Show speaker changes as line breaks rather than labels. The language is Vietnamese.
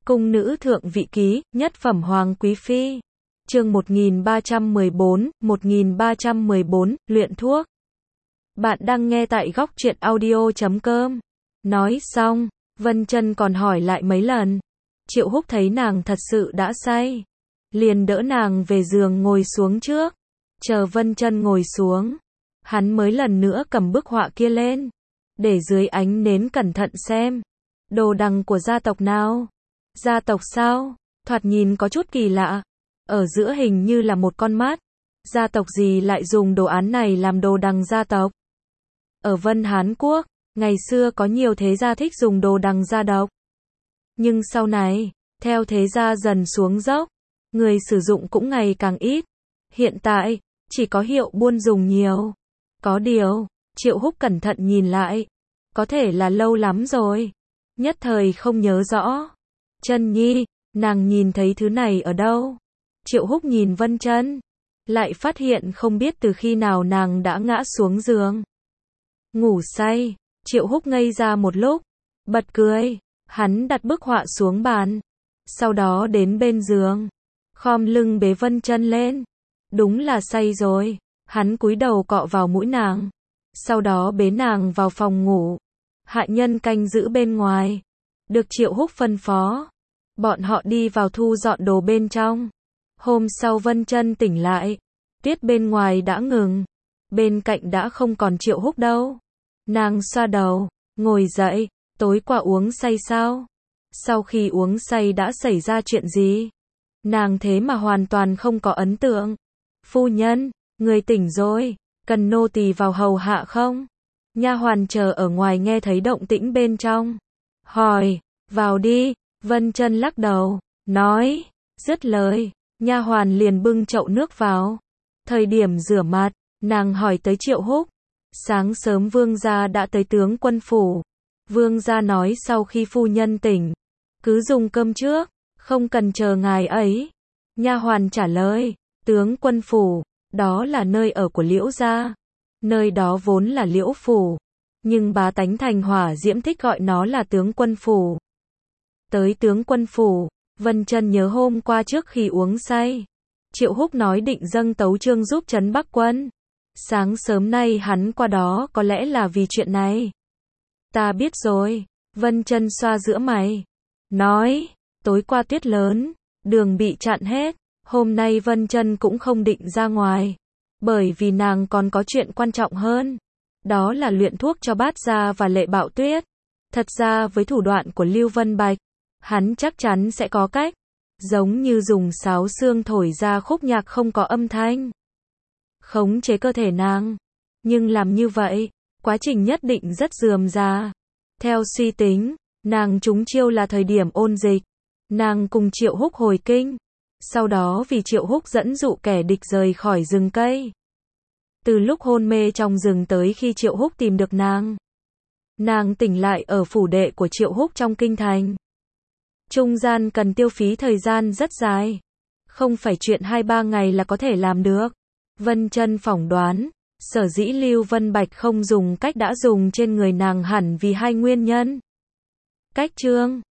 Cung nữ thượng vị ký, nhất phẩm hoàng quý phi. Chương 1314, luyện thuốc. Bạn đang nghe tại góc truyện audio.com. Nói xong, Vân Chân còn hỏi lại mấy lần. Triệu Húc thấy nàng thật sự đã say, liền đỡ nàng về giường ngồi xuống trước. Chờ Vân Chân ngồi xuống, hắn mới lần nữa cầm bức họa kia lên, để dưới ánh nến cẩn thận xem. Đồ đằng của gia tộc nào? Gia tộc sao? Thoạt nhìn có chút kỳ lạ. Ở giữa hình như là một con mắt. Gia tộc gì lại dùng đồ án này làm đồ đằng gia tộc? Ở Vân Hán Quốc, ngày xưa có nhiều thế gia thích dùng đồ đằng gia tộc. Nhưng sau này, theo thế gia dần xuống dốc, người sử dụng cũng ngày càng ít. Hiện tại, chỉ có Hiệu Buôn dùng nhiều. Có điều, Triệu Húc cẩn thận nhìn lại. Có thể là lâu lắm rồi. Nhất thời không nhớ rõ. Chân Nhi, nàng nhìn thấy thứ này ở đâu? Triệu Húc nhìn Vân Chân, lại phát hiện không biết từ khi nào nàng đã ngã xuống giường. Ngủ say, Triệu Húc ngây ra một lúc, bật cười, hắn đặt bức họa xuống bàn, sau đó đến bên giường, khom lưng bế Vân Chân lên. Đúng là say rồi, hắn cúi đầu cọ vào mũi nàng, sau đó bế nàng vào phòng ngủ. Hạ nhân canh giữ bên ngoài, được Triệu Húc phân phó. Bọn họ đi vào thu dọn đồ bên trong. Hôm sau Vân Chân tỉnh lại, tiết bên ngoài đã ngừng, bên cạnh đã không còn Triệu Húc đâu. Nàng xoa đầu, ngồi dậy, tối qua uống say sao? Sau khi uống say đã xảy ra chuyện gì? Nàng thế mà hoàn toàn không có ấn tượng. Phu nhân, người tỉnh rồi, cần nô tỳ vào hầu hạ không? Nha hoàn chờ ở ngoài nghe thấy động tĩnh bên trong, hỏi, vào đi. Vân Chân lắc đầu, nói, dứt lời, nha hoàn liền bưng chậu nước vào. Thời điểm rửa mặt, nàng hỏi tới Triệu Húc. Sáng sớm vương gia đã tới tướng quân phủ. Vương gia nói sau khi phu nhân tỉnh, cứ dùng cơm trước, không cần chờ ngài ấy. Nha hoàn trả lời, tướng quân phủ, đó là nơi ở của Liễu gia. Nơi đó vốn là Liễu phủ, nhưng bá tánh thành hỏa diễm thích gọi nó là tướng quân phủ. Tới tướng quân phủ, Vân Chân nhớ hôm qua trước khi uống say, Triệu Húc nói định dâng tấu chương giúp trấn Bắc quân. Sáng sớm nay hắn qua đó có lẽ là vì chuyện này. Ta biết rồi. Vân Chân xoa giữa mày, nói, tối qua tuyết lớn, đường bị chặn hết. Hôm nay Vân Chân cũng không định ra ngoài, bởi vì nàng còn có chuyện quan trọng hơn. Đó là luyện thuốc cho Bát Gia và Lệ Bạo Tuyết. Thật ra với thủ đoạn của Lưu Vân Bạch, hắn chắc chắn sẽ có cách, giống như dùng sáo xương thổi ra khúc nhạc không có âm thanh, khống chế cơ thể nàng. Nhưng làm như vậy, quá trình nhất định rất rườm rà. Theo suy tính, nàng trúng chiêu là thời điểm ôn dịch. Nàng cùng Triệu Húc hồi kinh, sau đó vì Triệu Húc dẫn dụ kẻ địch rời khỏi rừng cây. Từ lúc hôn mê trong rừng tới khi Triệu Húc tìm được nàng tỉnh lại ở phủ đệ của Triệu Húc trong kinh thành. Trung gian cần tiêu phí thời gian rất dài, không phải chuyện 2-3 ngày là có thể làm được. Vân Chân phỏng đoán, sở dĩ Lưu Vân Bạch không dùng cách đã dùng trên người nàng hẳn vì hai nguyên nhân. Cách chương